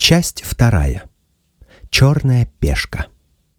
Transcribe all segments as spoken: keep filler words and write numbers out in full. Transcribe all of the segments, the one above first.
Часть вторая. Черная пешка.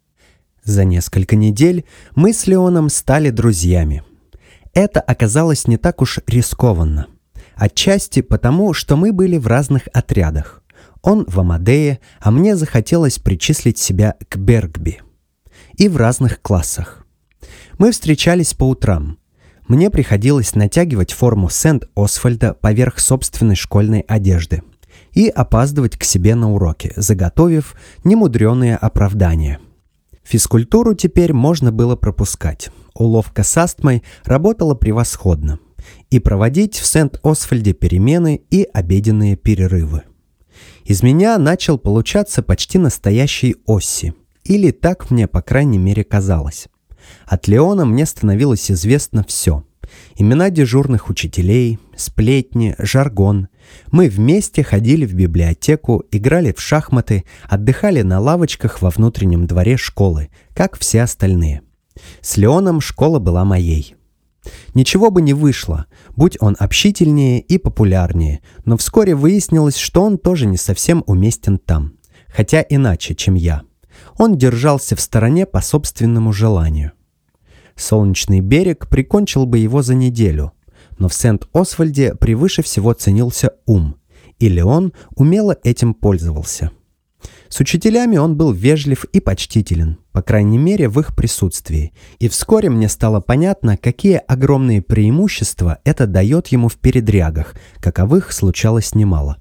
За несколько недель мы с Леоном стали друзьями. Это оказалось не так уж рискованно. Отчасти потому, что мы были в разных отрядах. Он в Амадее, а мне захотелось причислить себя к Бергби. И в разных классах. Мы встречались по утрам. Мне приходилось натягивать форму Сент-Освальда поверх собственной школьной одежды и опаздывать к себе на уроки, заготовив немудреные оправдания. Физкультуру теперь можно было пропускать. Уловка с астмой работала превосходно. И проводить в Сент-Освальде перемены и обеденные перерывы. Из меня начал получаться почти настоящий Осси. Или так мне, по крайней мере, казалось. От Леона мне становилось известно все. Имена дежурных учителей, сплетни, жаргон. Мы вместе ходили в библиотеку, играли в шахматы, отдыхали на лавочках во внутреннем дворе школы, как все остальные. С Леоном школа была моей. Ничего бы не вышло, будь он общительнее и популярнее, но вскоре выяснилось, что он тоже не совсем уместен там, хотя иначе, чем я. Он держался в стороне по собственному желанию. Солнечный берег прикончил бы его за неделю, но в Сент-Освальде превыше всего ценился ум, и Леон умело этим пользовался. С учителями он был вежлив и почтителен, по крайней мере в их присутствии, и вскоре мне стало понятно, какие огромные преимущества это дает ему в передрягах, каковых случалось немало.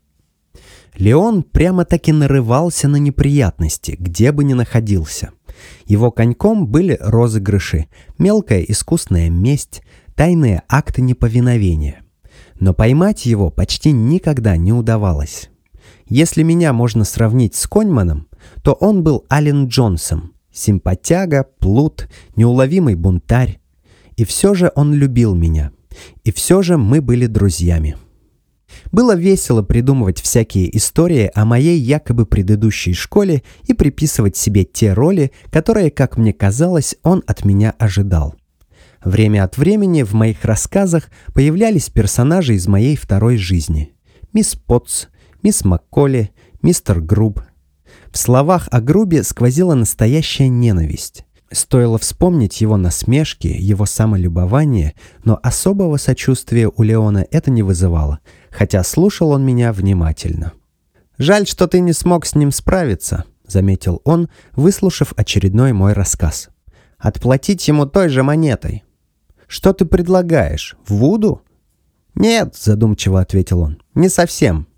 Леон прямо-таки нарывался на неприятности, где бы ни находился. Его коньком были розыгрыши, мелкая искусная месть, тайные акты неповиновения. Но поймать его почти никогда не удавалось. Если меня можно сравнить с Коньманом, то он был Ален Джонсом, симпатяга, плут, неуловимый бунтарь. И все же он любил меня. И все же мы были друзьями. Было весело придумывать всякие истории о моей якобы предыдущей школе и приписывать себе те роли, которые, как мне казалось, он от меня ожидал. Время от времени в моих рассказах появлялись персонажи из моей второй жизни. Мисс Потс, мисс Макколи, мистер Груб. В словах о Грубе сквозила настоящая ненависть. Стоило вспомнить его насмешки, его самолюбование, но особого сочувствия у Леона это не вызывало, хотя слушал он меня внимательно. «Жаль, что ты не смог с ним справиться», — заметил он, выслушав очередной мой рассказ. «Отплатить ему той же монетой». «Что ты предлагаешь? Вуду?» «Нет», — задумчиво ответил он, — «не совсем».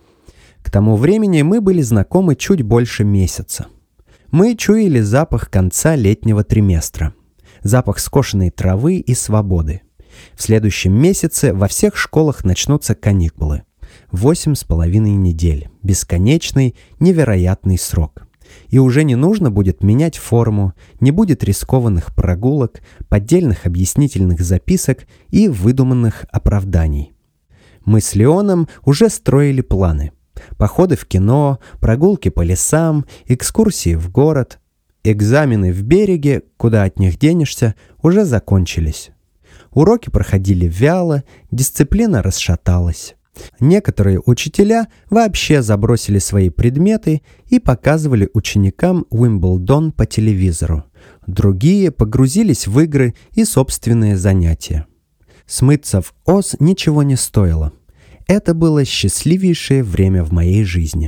К тому времени мы были знакомы чуть больше месяца. Мы чуяли запах конца летнего триместра, запах скошенной травы и свободы. В следующем месяце во всех школах начнутся каникулы. Восемь с половиной недель. Бесконечный, невероятный срок. И уже не нужно будет менять форму, не будет рискованных прогулок, поддельных объяснительных записок и выдуманных оправданий. Мы с Леоном уже строили планы. Походы в кино, прогулки по лесам, экскурсии в город. Экзамены в береге, куда от них денешься, уже закончились. Уроки проходили вяло, дисциплина расшаталась. Некоторые учителя вообще забросили свои предметы и показывали ученикам Уимблдон по телевизору. Другие погрузились в игры и собственные занятия. Смыться в Оз ничего не стоило. Это было счастливейшее время в моей жизни.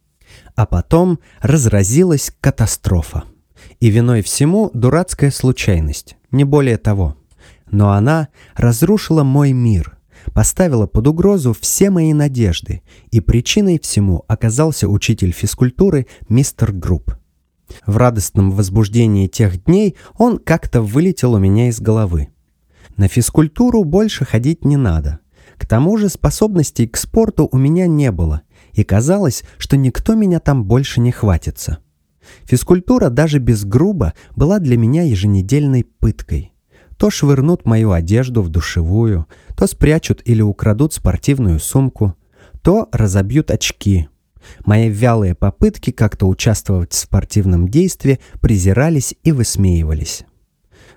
А потом разразилась катастрофа. И виной всему дурацкая случайность, не более того. Но она разрушила мой мир, поставила под угрозу все мои надежды, и причиной всему оказался учитель физкультуры мистер Груб. В радостном возбуждении тех дней он как-то вылетел у меня из головы. На физкультуру больше ходить не надо. К тому же способностей к спорту у меня не было, и казалось, что никто меня там больше не хватится. Физкультура даже без Груба была для меня еженедельной пыткой. То швырнут мою одежду в душевую, то спрячут или украдут спортивную сумку, то разобьют очки. Мои вялые попытки как-то участвовать в спортивном действии презирались и высмеивались.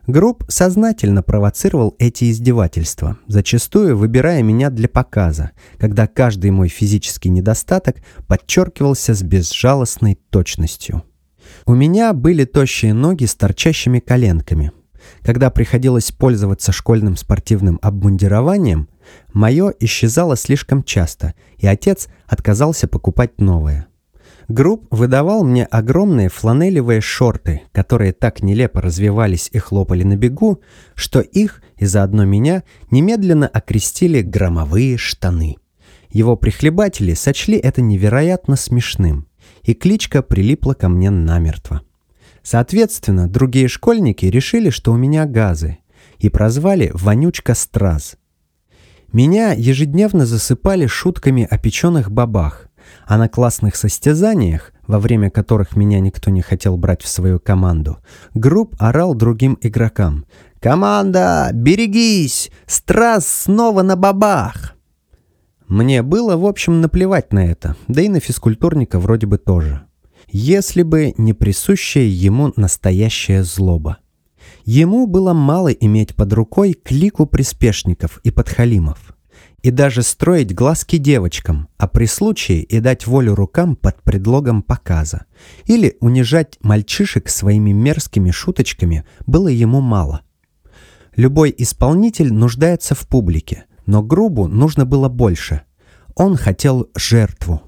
Групп сознательно провоцировал эти издевательства, зачастую выбирая меня для показа, когда каждый мой физический недостаток подчеркивался с безжалостной точностью. У меня были тощие ноги с торчащими коленками. Когда приходилось пользоваться школьным спортивным обмундированием, мое исчезало слишком часто, и отец отказался покупать новое. Групп выдавал мне огромные фланелевые шорты, которые так нелепо развивались и хлопали на бегу, что их, и заодно меня, немедленно окрестили «громовые штаны». Его прихлебатели сочли это невероятно смешным, и кличка прилипла ко мне намертво. Соответственно, другие школьники решили, что у меня газы, и прозвали «вонючка Страз». Меня ежедневно засыпали шутками о печеных бобах, а на классных состязаниях, во время которых меня никто не хотел брать в свою команду, Групп орал другим игрокам: «Команда, берегись! Страз снова на бобах!» Мне было, в общем, наплевать на это, да и на физкультурника вроде бы тоже. Если бы не присущая ему настоящая злоба. Ему было мало иметь под рукой клику приспешников и подхалимов. И даже строить глазки девочкам, а при случае и дать волю рукам под предлогом показа. Или унижать мальчишек своими мерзкими шуточками было ему мало. Любой исполнитель нуждается в публике, но Грубу нужно было больше. Он хотел жертву.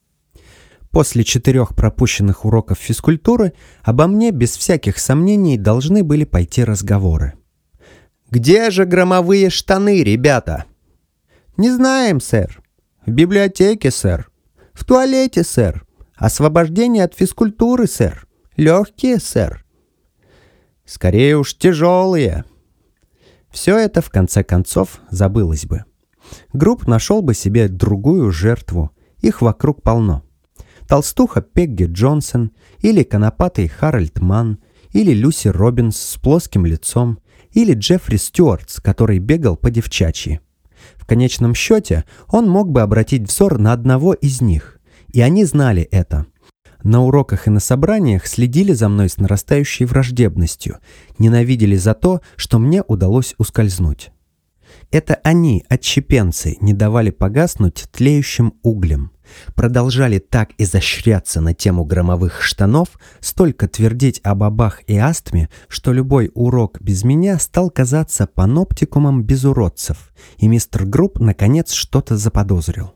После четырех пропущенных уроков физкультуры обо мне без всяких сомнений должны были пойти разговоры. «Где же громовые штаны, ребята?» «Не знаем, сэр. В библиотеке, сэр. В туалете, сэр. Освобождение от физкультуры, сэр. Легкие, сэр». «Скорее уж тяжелые». Все это, в конце концов, забылось бы. Групп нашел бы себе другую жертву. Их вокруг полно. Толстуха Пегги Джонсон, или конопатый Харальд Манн, или Люси Робинс с плоским лицом, или Джеффри Стюартс, который бегал по девчачьи. В конечном счете он мог бы обратить взор на одного из них, и они знали это. На уроках и на собраниях следили за мной с нарастающей враждебностью, ненавидели за то, что мне удалось ускользнуть. Это они, отщепенцы, не давали погаснуть тлеющим углем, продолжали так изощряться на тему громовых штанов, столько твердить о бобах и астме, что любой урок без меня стал казаться паноптикумом без уродцев, и мистер Групп наконец что-то заподозрил.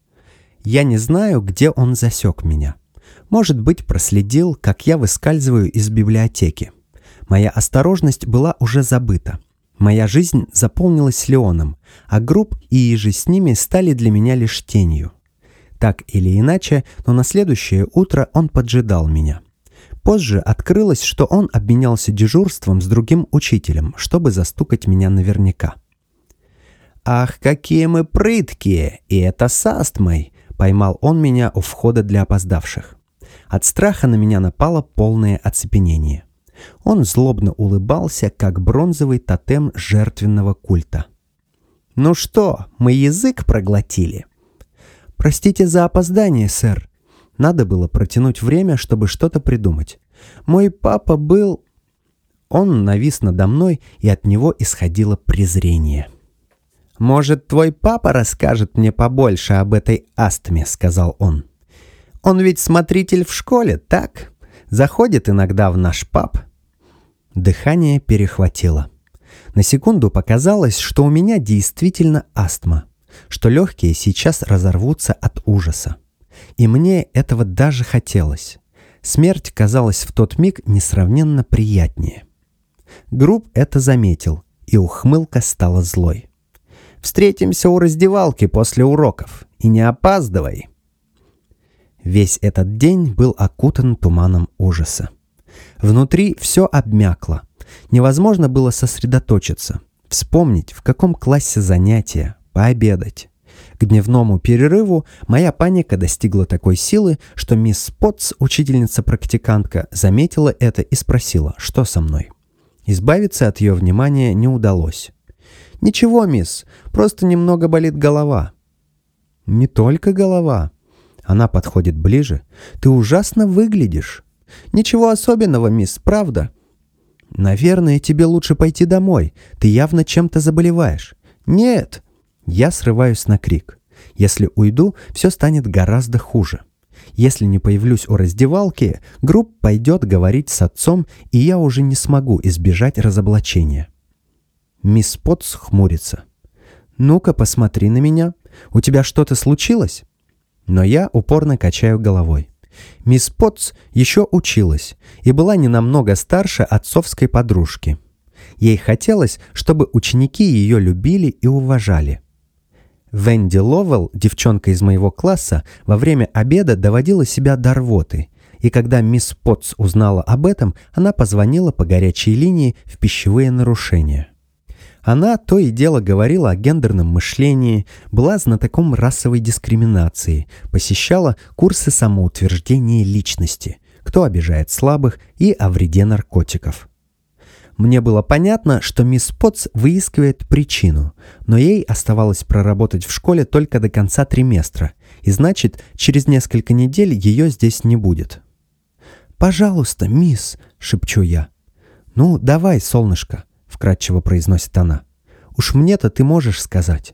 Я не знаю, где он засек меня. Может быть, проследил, как я выскальзываю из библиотеки. Моя осторожность была уже забыта. Моя жизнь заполнилась Леоном, а Групп и иже с ними стали для меня лишь тенью. Так или иначе, но на следующее утро он поджидал меня. Позже открылось, что он обменялся дежурством с другим учителем, чтобы застукать меня наверняка. «Ах, какие мы прыткие! И это с астмой!» — поймал он меня у входа для опоздавших. От страха на меня напало полное оцепенение. Он злобно улыбался, как бронзовый тотем жертвенного культа. «Ну что, мы язык проглотили?» «Простите за опоздание, сэр. Надо было протянуть время, чтобы что-то придумать. Мой папа был...» Он навис надо мной, и от него исходило презрение. «Может, твой папа расскажет мне побольше об этой астме», — сказал он. «Он ведь смотритель в школе, так? Заходит иногда в наш паб». Дыхание перехватило. На секунду показалось, что у меня действительно астма, что легкие сейчас разорвутся от ужаса. И мне этого даже хотелось. Смерть казалась в тот миг несравненно приятнее. Групп это заметил, и ухмылка стала злой. «Встретимся у раздевалки после уроков, и не опаздывай». Весь этот день был окутан туманом ужаса. Внутри все обмякло. Невозможно было сосредоточиться, вспомнить, в каком классе занятия, пообедать. К дневному перерыву моя паника достигла такой силы, что мисс Потс, учительница-практикантка, заметила это и спросила, что со мной. Избавиться от ее внимания не удалось. «Ничего, мисс, просто немного болит голова». «Не только голова». Она подходит ближе. «Ты ужасно выглядишь». «Ничего особенного, мисс, правда?» «Наверное, тебе лучше пойти домой. Ты явно чем-то заболеваешь». «Нет!» Я срываюсь на крик. Если уйду, все станет гораздо хуже. Если не появлюсь у раздевалки, Групп пойдет говорить с отцом, и я уже не смогу избежать разоблачения. Мисс Потс хмурится. «Ну-ка, посмотри на меня. У тебя что-то случилось?» Но я упорно качаю головой. Мисс Потс еще училась и была не намного старше отцовской подружки. Ей хотелось, чтобы ученики ее любили и уважали. Венди Ловелл, девчонка из моего класса, во время обеда доводила себя до рвоты, и когда мисс Потс узнала об этом, она позвонила по горячей линии в пищевые нарушения. Она то и дело говорила о гендерном мышлении, была знатоком расовой дискриминации, посещала курсы самоутверждения личности, кто обижает слабых и о вреде наркотиков. Мне было понятно, что мисс Потс выискивает причину, но ей оставалось проработать в школе только до конца триместра, и значит, через несколько недель ее здесь не будет. «Пожалуйста, мисс», — шепчу я. «Ну, давай, солнышко», — вкратчиво произносит она. «Уж мне-то ты можешь сказать».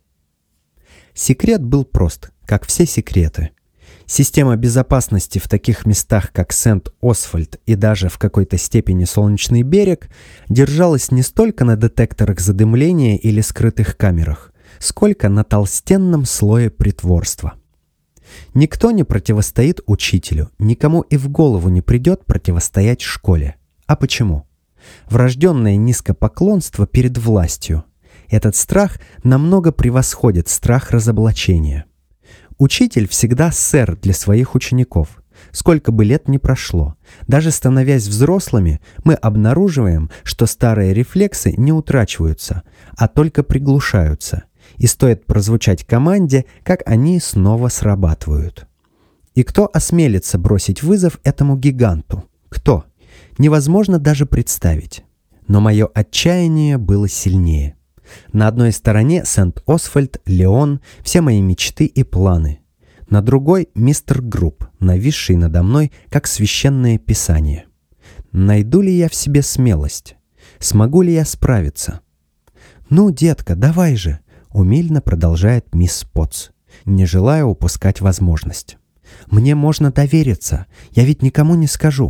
Секрет был прост, как все секреты. Система безопасности в таких местах, как Сент-Освальд и даже в какой-то степени Солнечный берег, держалась не столько на детекторах задымления или скрытых камерах, сколько на толстенном слое притворства. Никто не противостоит учителю, никому и в голову не придет противостоять школе. А почему? Врожденное низкопоклонство перед властью. Этот страх намного превосходит страх разоблачения. Учитель всегда сэр для своих учеников. Сколько бы лет ни прошло, даже становясь взрослыми, мы обнаруживаем, что старые рефлексы не утрачиваются, а только приглушаются, и стоит прозвучать команде, как они снова срабатывают. И кто осмелится бросить вызов этому гиганту? Кто? Невозможно даже представить. Но мое отчаяние было сильнее. На одной стороне Сент-Освальд, Леон, все мои мечты и планы. На другой — мистер Групп, нависший надо мной, как священное писание. Найду ли я в себе смелость? Смогу ли я справиться? «Ну, детка, давай же!» — умильно продолжает мисс Потс, не желая упускать возможность. «Мне можно довериться, я ведь никому не скажу».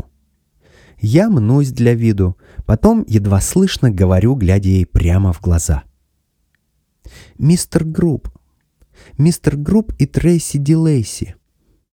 Я мнусь для виду, потом едва слышно говорю, глядя ей прямо в глаза. «Мистер Групп, мистер Групп и Трейси Ди Лейси.